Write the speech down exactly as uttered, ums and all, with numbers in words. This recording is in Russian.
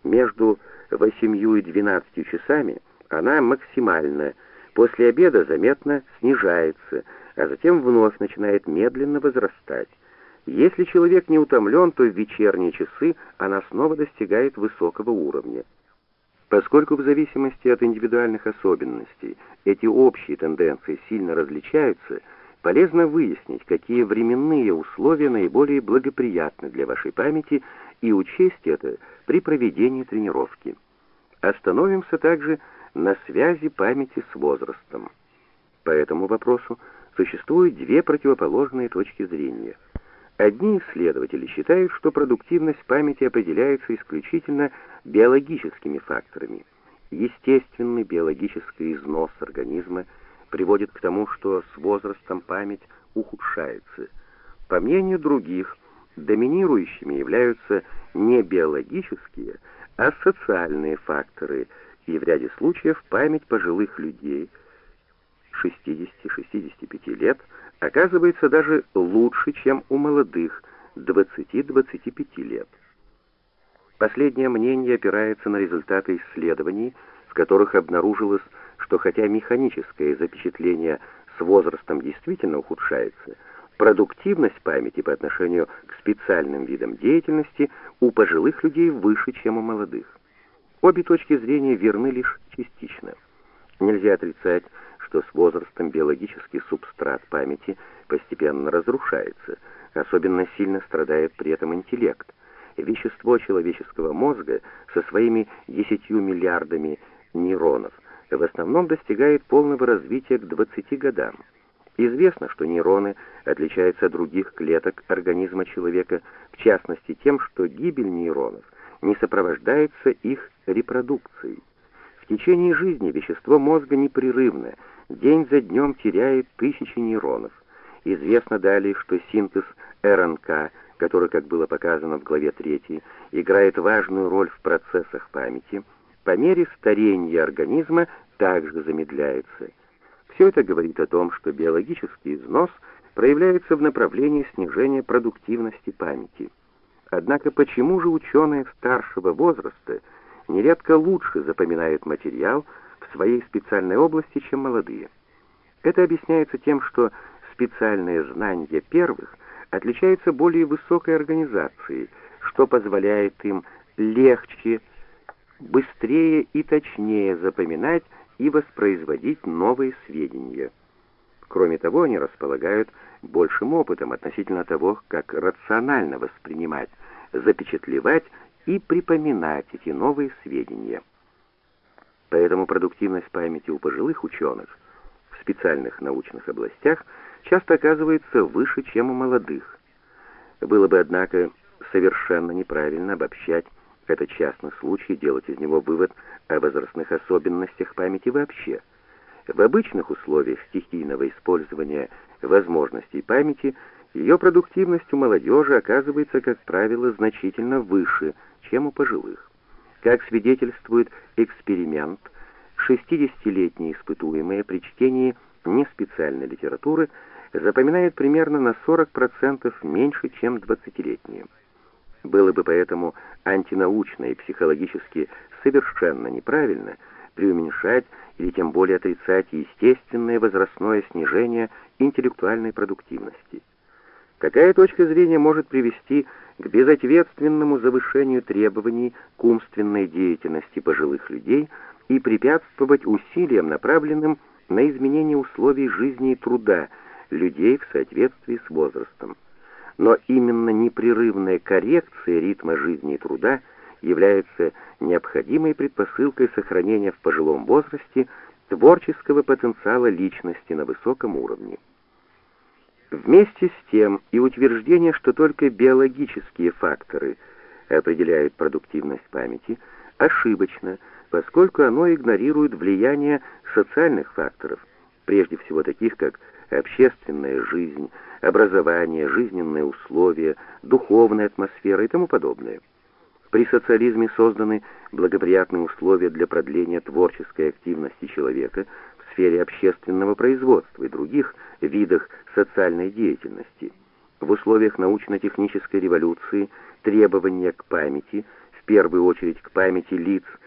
Между восемью и двенадцатью часами она максимальна, после обеда заметно снижается, а затем вновь начинает медленно возрастать. Если человек не утомлен, то в вечерние часы она снова достигает высокого уровня. Поскольку в зависимости от индивидуальных особенностей эти общие тенденции сильно различаются, полезно выяснить, какие временные условия наиболее благоприятны для вашей памяти, и учесть это при проведении тренировки. Остановимся также на связи памяти с возрастом. По этому вопросу существуют две противоположные точки зрения. Одни исследователи считают, что продуктивность памяти определяется исключительно биологическими факторами. Естественный биологический износ организма приводит к тому, что с возрастом память ухудшается. По мнению других, доминирующими являются не биологические, а социальные факторы, и в ряде случаев память пожилых людей шестидесяти-шестидесяти пяти лет оказывается даже лучше, чем у молодых двадцати-двадцати пяти лет. Последнее мнение опирается на результаты исследований, в которых обнаружилось, что хотя механическое запечатление с возрастом действительно ухудшается, продуктивность памяти по отношению к специальным видам деятельности у пожилых людей выше, чем у молодых. Обе точки зрения верны лишь частично. Нельзя отрицать, что с возрастом биологический субстрат памяти постепенно разрушается, особенно сильно страдает при этом интеллект. Вещество человеческого мозга со своими десятью миллиардами нейронов в основном достигает полного развития к двадцати годам. Известно, что нейроны отличаются от других клеток организма человека, в частности тем, что гибель нейронов не сопровождается их репродукцией. В течение жизни вещество мозга непрерывно, день за днем теряет тысячи нейронов. Известно далее, что синтез эр эн ка, который, как было показано в главе третьей, играет важную роль в процессах памяти, по мере старения организма также замедляется. Все это говорит о том, что биологический износ проявляется в направлении снижения продуктивности памяти. Однако почему же ученые старшего возраста нередко лучше запоминают материал в своей специальной области, чем молодые? Это объясняется тем, что специальные знания первых отличаются более высокой организацией, что позволяет им легче, быстрее и точнее запоминать и воспроизводить новые сведения. Кроме того, они располагают большим опытом относительно того, как рационально воспринимать, запечатлевать и припоминать эти новые сведения. Поэтому продуктивность памяти у пожилых ученых в специальных научных областях часто оказывается выше, чем у молодых. Было бы, однако, совершенно неправильно обобщать этот частный случай и делать из него вывод о возрастных особенностях памяти вообще. В обычных условиях стихийного использования возможностей памяти ее продуктивность у молодежи оказывается, как правило, значительно выше, чем у пожилых. Как свидетельствует эксперимент, шестидесятилетние испытуемые при чтении неспециальной литературы запоминают примерно на сорок процентов меньше, чем двадцатилетние. Было бы поэтому антинаучно и психологически совершенно неправильно преуменьшать или тем более отрицать естественное возрастное снижение интеллектуальной продуктивности. Такая точка зрения может привести к безответственному завышению требований к умственной деятельности пожилых людей и препятствовать усилиям, направленным на изменение условий жизни и труда людей в соответствии с возрастом. Но именно непрерывная коррекция ритма жизни и труда является необходимой предпосылкой сохранения в пожилом возрасте творческого потенциала личности на высоком уровне. Вместе с тем и утверждение, что только биологические факторы определяют продуктивность памяти, ошибочно, поскольку оно игнорирует влияние социальных факторов, прежде всего таких как общественная жизнь, образование, жизненные условия, духовная атмосфера и тому подобное. При социализме созданы благоприятные условия для продления творческой активности человека в сфере общественного производства и других видах социальной деятельности. В условиях научно-технической революции требования к памяти в первую очередь к памяти лиц,